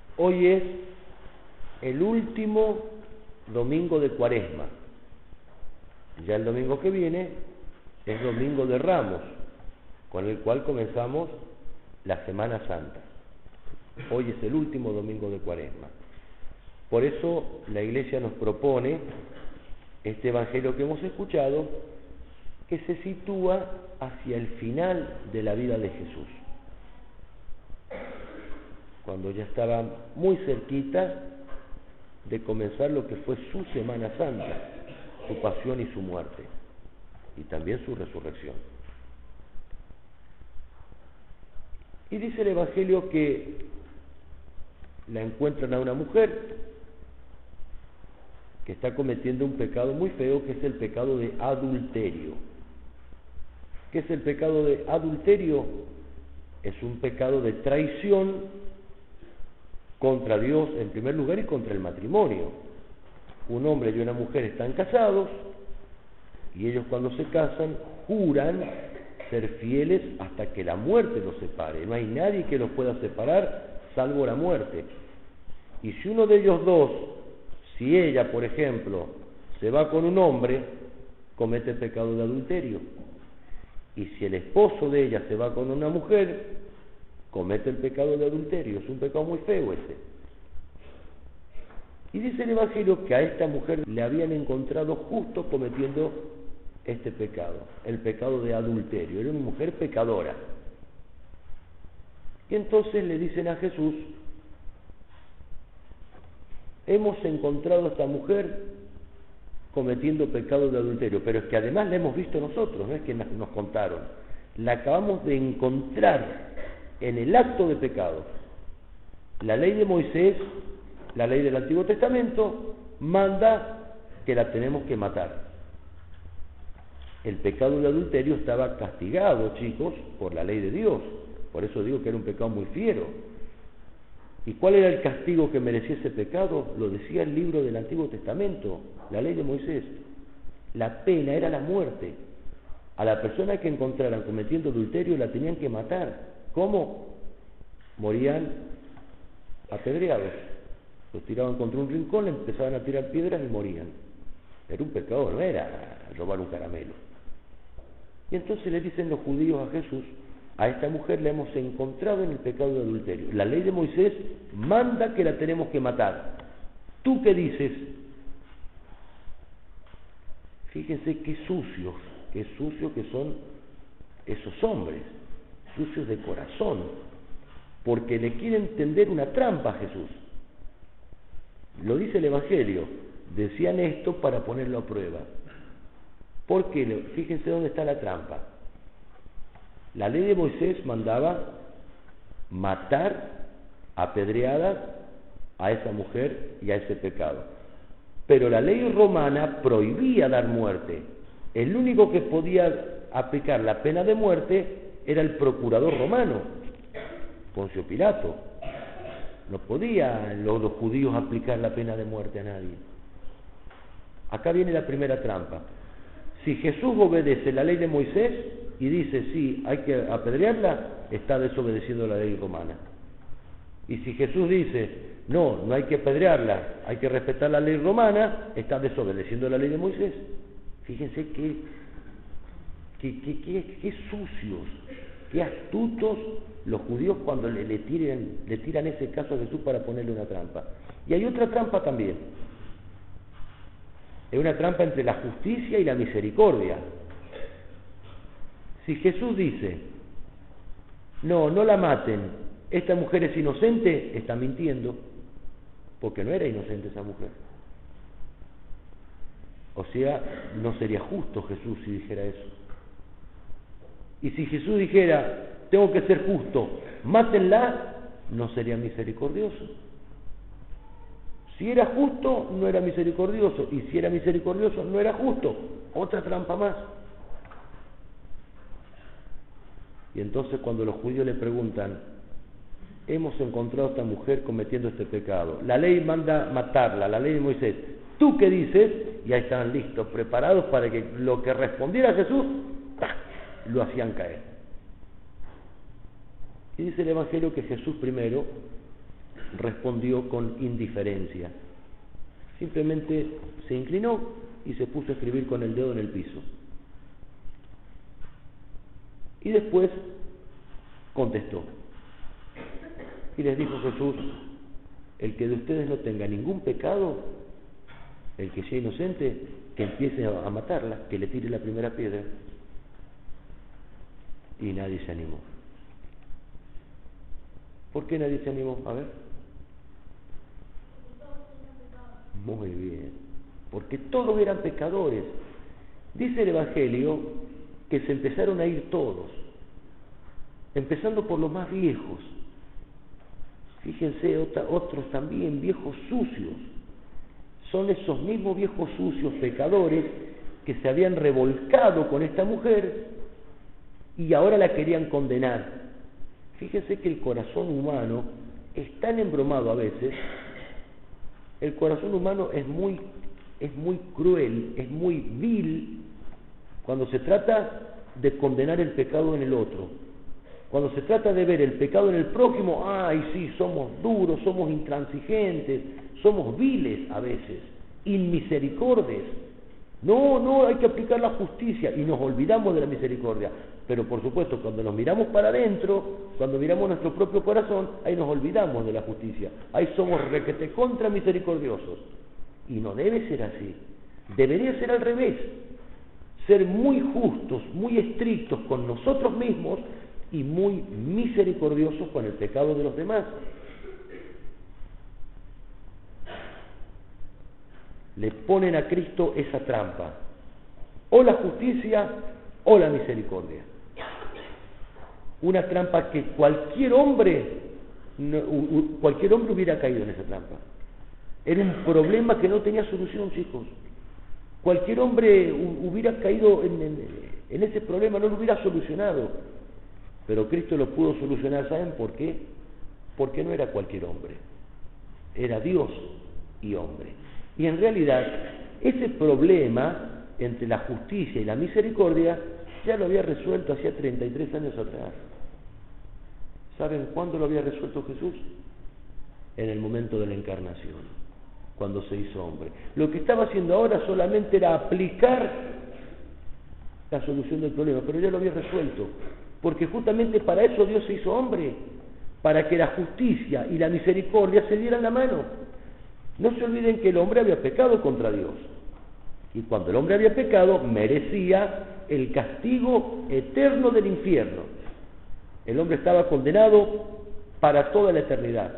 Hoy es el último domingo de Cuaresma. Ya el domingo que viene es Domingo de Ramos, con el cual comenzamos la Semana Santa. Hoy es el último domingo de Cuaresma. Por eso la Iglesia nos propone este Evangelio que hemos escuchado, que se sitúa hacia el final de la vida de Jesús, cuando ya estaba muy cerquita de comenzar lo que fue su Semana Santa, su pasión y su muerte, y también su resurrección. Y dice el Evangelio que la encuentran a una mujer que está cometiendo un pecado muy feo, que es el pecado de adulterio. ¿Qué es el pecado de adulterio? Es un pecado de traición contra Dios en primer lugar y contra el matrimonio. Un hombre y una mujer están casados y ellos cuando se casan juran ser fieles hasta que la muerte los separe. No hay nadie que los pueda separar salvo la muerte. Y si uno de ellos dos, si ella por ejemplo se va con un hombre, comete el pecado de adulterio. Y si el esposo de ella se va con una mujer, comete el pecado de adulterio. Es un pecado muy feo ese. Y dice el Evangelio que a esta mujer le habían encontrado justo cometiendo este pecado, el pecado de adulterio. Era una mujer pecadora. Y entonces le dicen a Jesús: hemos encontrado a esta mujer cometiendo pecado de adulterio, pero es que además la hemos visto nosotros, no es que nos contaron, la acabamos de encontrar en el acto de pecado. La ley de Moisés, la ley del Antiguo Testamento, manda que la tenemos que matar. El pecado de adulterio estaba castigado, chicos, por la ley de Dios. Por eso digo que era un pecado muy fiero. ¿Y cuál era el castigo que merecía ese pecado? Lo decía el libro del Antiguo Testamento, la ley de Moisés. La pena era la muerte. A la persona que encontraran cometiendo adulterio la tenían que matar. ¿Cómo? Morían apedreados. Los tiraban contra un rincón, le empezaban a tirar piedras y morían. Era un pecado, no era robar un caramelo. Y entonces le dicen los judíos a Jesús: a esta mujer la hemos encontrado en el pecado de adulterio. La ley de Moisés manda que la tenemos que matar. ¿Tú qué dices? Fíjense qué sucios que son esos hombres, sucios de corazón, porque le quieren tender una trampa a Jesús. Lo dice el Evangelio, decían esto para ponerlo a prueba. ¿Por qué? Fíjense dónde está la trampa. La ley de Moisés mandaba matar a pedradas a esa mujer y a ese pecado. Pero la ley romana prohibía dar muerte. El único que podía aplicar la pena de muerte era el procurador romano, Poncio Pilato. No podían los judíos aplicar la pena de muerte a nadie. Acá viene la primera trampa. Si Jesús obedece la ley de Moisés y dice sí, hay que apedrearla, está desobedeciendo la ley romana. Y si Jesús dice no hay que apedrearla, hay que respetar la ley romana, está desobedeciendo la ley de Moisés. Fíjense qué sucios, qué astutos los judíos cuando le tiran ese caso a Jesús para ponerle una trampa. Y hay otra trampa también. Es una trampa entre la justicia y la misericordia. Si Jesús dice no la maten, esta mujer es inocente, está mintiendo, porque no era inocente esa mujer. O sea, no sería justo Jesús si dijera eso. Y si Jesús dijera tengo que ser justo, mátenla, no sería misericordioso. Si era justo, no era misericordioso, y si era misericordioso, no era justo. Otra trampa más. Y entonces cuando los judíos le preguntan: hemos encontrado a esta mujer cometiendo este pecado, la ley manda matarla, la ley de Moisés, ¿tú qué dices? Y ahí estaban listos, preparados para que lo que respondiera Jesús, lo hacían caer. Y dice el Evangelio que Jesús primero respondió con indiferencia. Simplemente se inclinó y se puso a escribir con el dedo en el piso. Y después contestó. Y les dijo Jesús: el que de ustedes no tenga ningún pecado, el que sea inocente, que empiece a matarla, que le tire la primera piedra. Y nadie se animó. ¿Por qué nadie se animó? A ver. Muy bien. Porque todos eran pecadores. Dice el Evangelio que se empezaron a ir todos, empezando por los más viejos. Fíjense, otros también, viejos sucios. Son esos mismos viejos sucios pecadores que se habían revolcado con esta mujer y ahora la querían condenar. Fíjense que el corazón humano es tan embromado a veces. El corazón humano es muy cruel, es muy vil cuando se trata de condenar el pecado en el otro. Cuando se trata de ver el pecado en el prójimo, ¡ay sí! Somos duros, somos intransigentes, somos viles a veces, inmisericordes. No, hay que aplicar la justicia y nos olvidamos de la misericordia. Pero por supuesto, cuando nos miramos para adentro, cuando miramos nuestro propio corazón, ahí nos olvidamos de la justicia. Ahí somos requete contra misericordiosos. Y no debe ser así. Debería ser al revés. Ser muy justos, muy estrictos con nosotros mismos y muy misericordiosos con el pecado de los demás. Le ponen a Cristo esa trampa: o la justicia o la misericordia. Una trampa que cualquier hombre hubiera caído en esa trampa. Era un problema que no tenía solución, chicos. Cualquier hombre hubiera caído en ese problema, no lo hubiera solucionado. Pero Cristo lo pudo solucionar. ¿Saben por qué? Porque no era cualquier hombre, era Dios y hombre. Y en realidad ese problema entre la justicia y la misericordia ya lo había resuelto hacía 33 años atrás. ¿Saben cuándo lo había resuelto Jesús? En el momento de la encarnación, cuando se hizo hombre. Lo que estaba haciendo ahora solamente era aplicar la solución del problema, pero ya lo había resuelto. Porque justamente para eso Dios se hizo hombre, para que la justicia y la misericordia se dieran la mano. No se olviden que el hombre había pecado contra Dios. Y cuando el hombre había pecado, merecía el castigo eterno del infierno. El hombre estaba condenado para toda la eternidad.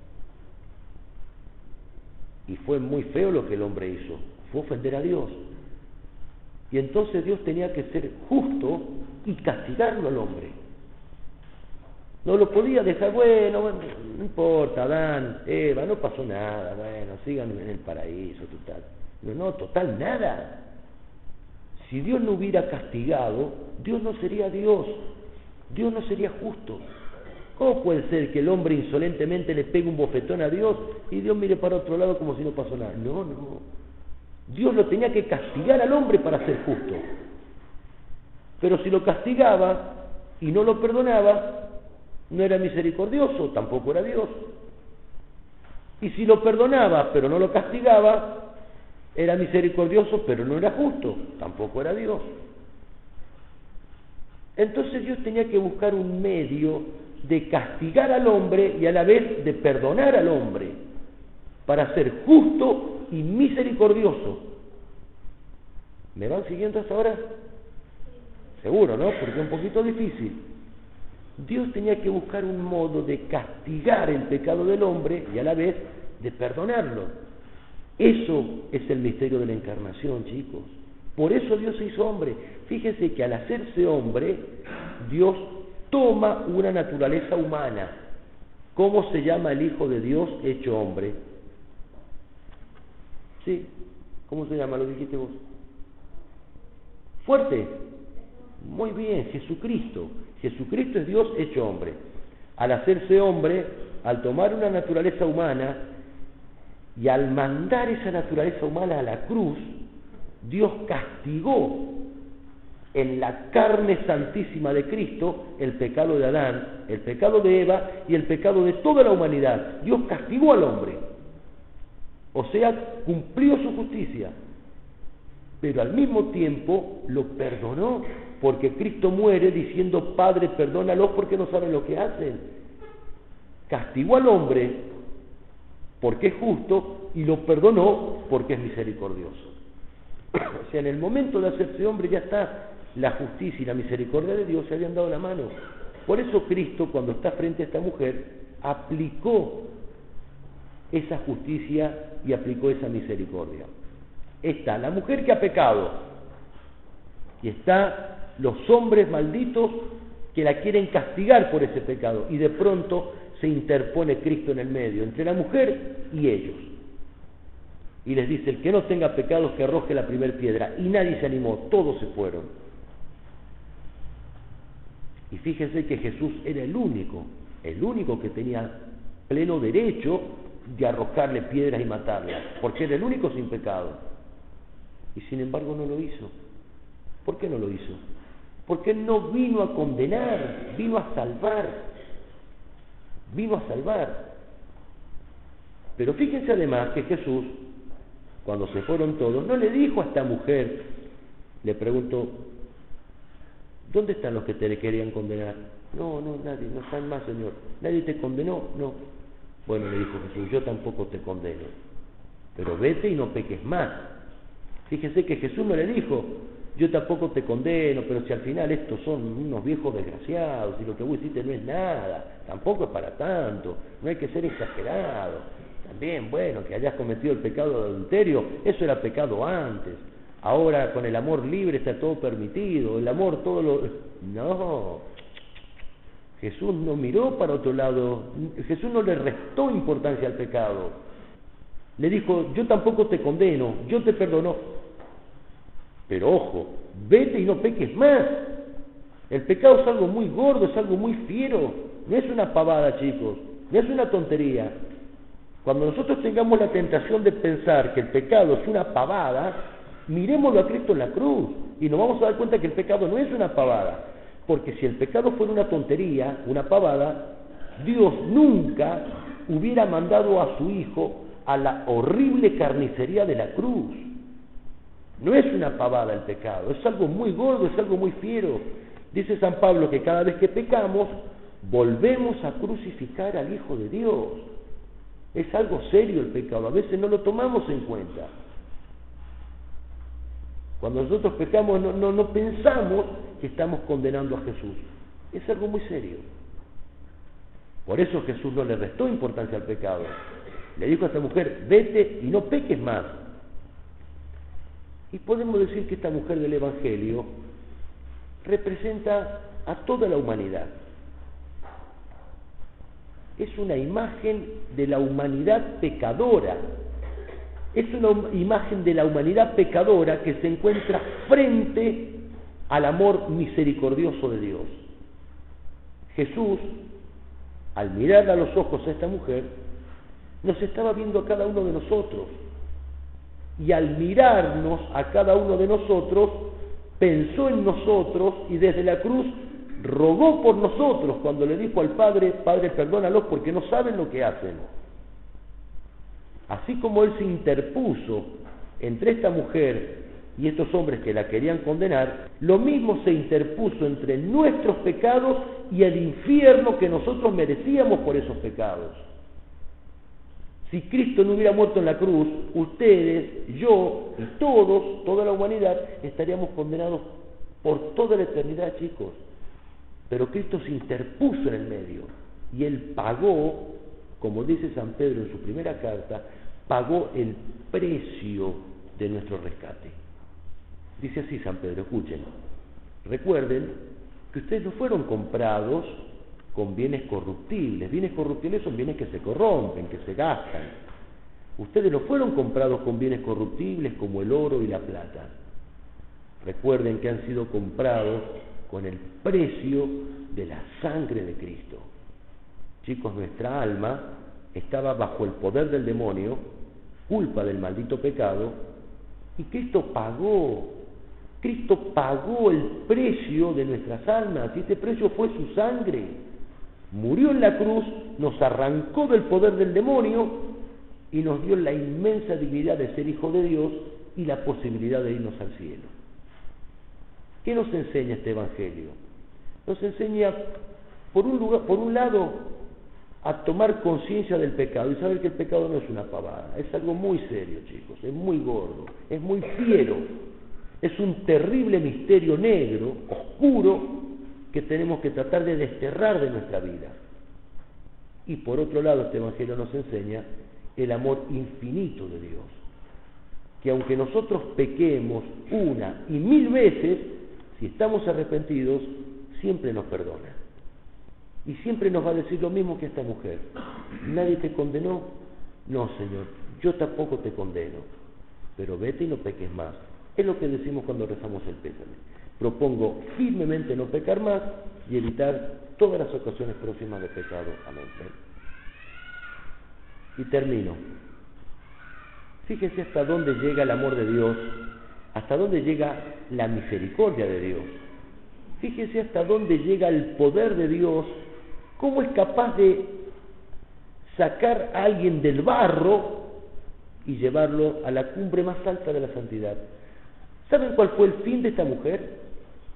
Y fue muy feo lo que el hombre hizo. Fue ofender a Dios. Y entonces Dios tenía que ser justo y castigarlo al hombre. No lo podía dejar, bueno, no importa, Adán, Eva, no pasó nada, bueno, sigan en el paraíso, total. No, total, nada. Si Dios no hubiera castigado, Dios no sería Dios, Dios no sería justo. ¿Cómo puede ser que el hombre insolentemente le pegue un bofetón a Dios y Dios mire para otro lado como si no pasó nada? No. Dios lo tenía que castigar al hombre para ser justo. Pero si lo castigaba y no lo perdonaba, no era misericordioso, tampoco era Dios. Y si lo perdonaba pero no lo castigaba, era misericordioso pero no era justo, tampoco era Dios. Entonces Dios tenía que buscar un medio de castigar al hombre y a la vez de perdonar al hombre, para ser justo y misericordioso. ¿Me van siguiendo hasta ahora? Seguro, ¿no? Porque es un poquito difícil. Dios tenía que buscar un modo de castigar el pecado del hombre y a la vez de perdonarlo. Eso es el misterio de la encarnación, chicos. Por eso Dios se hizo hombre. Fíjense que al hacerse hombre, Dios toma una naturaleza humana. ¿Cómo se llama el Hijo de Dios hecho hombre? ¿Sí? ¿Cómo se llama? Lo dijiste vos. Fuerte. Muy bien, Jesucristo. Jesucristo es Dios hecho hombre. Al hacerse hombre, al tomar una naturaleza humana y al mandar esa naturaleza humana a la cruz, Dios castigó en la carne santísima de Cristo el pecado de Adán, el pecado de Eva y el pecado de toda la humanidad. Dios castigó al hombre, o sea, cumplió su justicia, pero al mismo tiempo lo perdonó, porque Cristo muere diciendo: Padre, perdónalos porque no saben lo que hacen. Castigó al hombre porque es justo y lo perdonó porque es misericordioso. O sea, en el momento de hacerse hombre ya está la justicia y la misericordia de Dios, se habían dado la mano. Por eso Cristo, cuando está frente a esta mujer, aplicó esa justicia y aplicó esa misericordia. Está la mujer que ha pecado y está los hombres malditos que la quieren castigar por ese pecado, y de pronto se interpone Cristo en el medio, entre la mujer y ellos, y les dice: el que no tenga pecados que arroje la primera piedra. Y nadie se animó, todos se fueron. Y fíjense que Jesús era el único que tenía pleno derecho de arrojarle piedras y matarla, porque era el único sin pecado. Y sin embargo no lo hizo. ¿Por qué no lo hizo? Porque Él no vino a condenar, vino a salvar. Vino a salvar. Pero fíjense además que Jesús, cuando se fueron todos, no le dijo a esta mujer, le preguntó: ¿dónde están los que te querían condenar? No, nadie, no están más, Señor. ¿Nadie te condenó? No. Bueno, le dijo Jesús: yo tampoco te condeno, pero vete y no peques más. Fíjense que Jesús no le dijo: yo tampoco te condeno, pero si al final estos son unos viejos desgraciados y lo que vos hiciste no es nada, tampoco es para tanto, no hay que ser exagerado. También, bueno, que hayas cometido el pecado de adulterio, eso era pecado antes. Ahora con el amor libre está todo permitido, el amor todo lo... No, Jesús no miró para otro lado, Jesús no le restó importancia al pecado. Le dijo: yo tampoco te condeno, yo te perdono, pero ojo, vete y no peques más. El pecado es algo muy gordo, es algo muy fiero, no es una pavada, chicos, no es una tontería. Cuando nosotros tengamos la tentación de pensar que el pecado es una pavada, miremoslo a Cristo en la cruz y nos vamos a dar cuenta que el pecado no es una pavada, porque si el pecado fuera una tontería, una pavada, Dios nunca hubiera mandado a su Hijo a la horrible carnicería de la cruz. No es una pavada el pecado, es algo muy gordo, es algo muy fiero. Dice San Pablo que cada vez que pecamos, volvemos a crucificar al Hijo de Dios. Es algo serio el pecado, a veces no lo tomamos en cuenta. Cuando nosotros pecamos no pensamos que estamos condenando a Jesús. Es algo muy serio. Por eso Jesús no le restó importancia al pecado. Le dijo a esta mujer: vete y no peques más. Y podemos decir que esta mujer del Evangelio representa a toda la humanidad. Es una imagen de la humanidad pecadora. Es una imagen de la humanidad pecadora que se encuentra frente al amor misericordioso de Dios. Jesús, al mirar a los ojos a esta mujer, nos estaba viendo a cada uno de nosotros. Y al mirarnos a cada uno de nosotros, pensó en nosotros y desde la cruz rogó por nosotros cuando le dijo al Padre: Padre, perdónalos porque no saben lo que hacen. Así como Él se interpuso entre esta mujer y estos hombres que la querían condenar, lo mismo se interpuso entre nuestros pecados y el infierno que nosotros merecíamos por esos pecados. Si Cristo no hubiera muerto en la cruz, ustedes, yo y todos, toda la humanidad, estaríamos condenados por toda la eternidad, chicos. Pero Cristo se interpuso en el medio y Él pagó, como dice San Pedro en su primera carta, pagó el precio de nuestro rescate. Dice así San Pedro, escuchen: recuerden que ustedes no fueron comprados con bienes corruptibles. Bienes corruptibles son bienes que se corrompen, que se gastan. Ustedes no fueron comprados con bienes corruptibles como el oro y la plata. Recuerden que han sido comprados con el precio de la sangre de Cristo. Chicos, nuestra alma estaba bajo el poder del demonio, culpa del maldito pecado, y Cristo pagó Cristo pagó el precio de nuestras almas, y este precio fue su sangre. Murió en la cruz, nos arrancó del poder del demonio y nos dio la inmensa dignidad de ser hijo de Dios y la posibilidad de irnos al cielo. ¿Qué nos enseña este Evangelio? Nos enseña, por un lado, a tomar conciencia del pecado y saber que el pecado no es una pavada, es algo muy serio, chicos, es muy gordo, es muy fiero, es un terrible misterio negro, oscuro, que tenemos que tratar de desterrar de nuestra vida. Y por otro lado, este Evangelio nos enseña el amor infinito de Dios, que aunque nosotros pequemos una y 1000 veces, si estamos arrepentidos, siempre nos perdona. Y siempre nos va a decir lo mismo que esta mujer: ¿nadie te condenó? No, Señor, yo tampoco te condeno, pero vete y no peques más. Es lo que decimos cuando rezamos el pésame. Propongo firmemente no pecar más y evitar todas las ocasiones próximas de pecado. Amén. Y termino. Fíjese hasta dónde llega el amor de Dios, hasta dónde llega la misericordia de Dios. Fíjese hasta dónde llega el poder de Dios, cómo es capaz de sacar a alguien del barro y llevarlo a la cumbre más alta de la santidad. ¿Saben cuál fue el fin de esta mujer?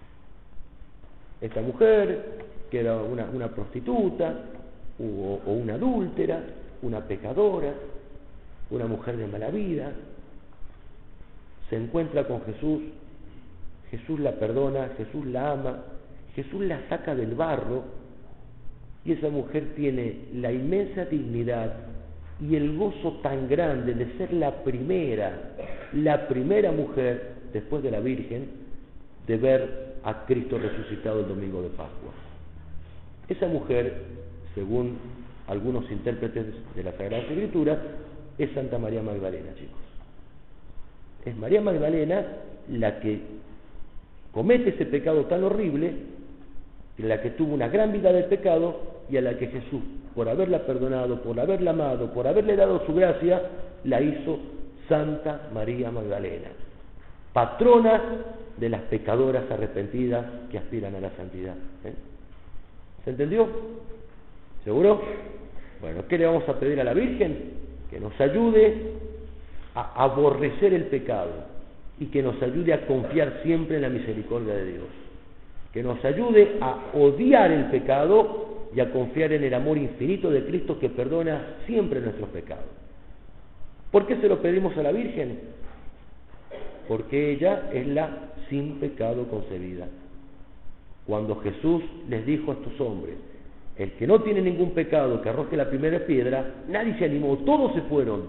Esta mujer, que era una prostituta, o una adúltera, una pecadora, una mujer de mala vida, se encuentra con Jesús, Jesús la perdona, Jesús la ama, Jesús la saca del barro, y esa mujer tiene la inmensa dignidad y el gozo tan grande de ser la primera mujer, después de la Virgen, de ver a Cristo resucitado el domingo de Pascua. Esa mujer, según algunos intérpretes de la Sagrada Escritura, es Santa María Magdalena, chicos. Es María Magdalena la que comete ese pecado tan horrible, la que tuvo una gran vida del pecado, y a la que Jesús, por haberla perdonado, por haberla amado, por haberle dado su gracia, la hizo Santa María Magdalena, patrona de las pecadoras arrepentidas que aspiran a la santidad. ¿Se entendió? ¿Seguro? Bueno, ¿qué le vamos a pedir a la Virgen? Que nos ayude a aborrecer el pecado y que nos ayude a confiar siempre en la misericordia de Dios. Que nos ayude a odiar el pecado y a confiar en el amor infinito de Cristo, que perdona siempre nuestros pecados. ¿Por qué se lo pedimos a la Virgen? Porque ella es la sin pecado concebida. Cuando Jesús les dijo a estos hombres: el que no tiene ningún pecado, que arroje la primera piedra, nadie se animó, todos se fueron.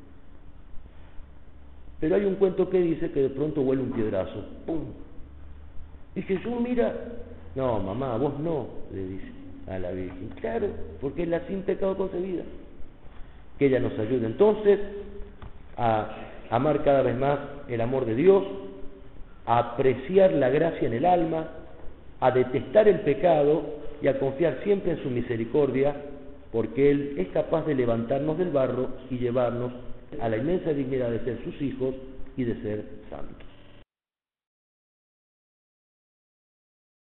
Pero hay un cuento que dice que de pronto vuela un piedrazo, ¡pum! Y Jesús mira: no, mamá, vos no, le dice a la Virgen. Claro, porque es la sin pecado concebida. Que ella nos ayude entonces a amar cada vez más el amor de Dios, a apreciar la gracia en el alma, a detestar el pecado y a confiar siempre en su misericordia, porque Él es capaz de levantarnos del barro y llevarnos a la inmensa dignidad de ser sus hijos y de ser santos.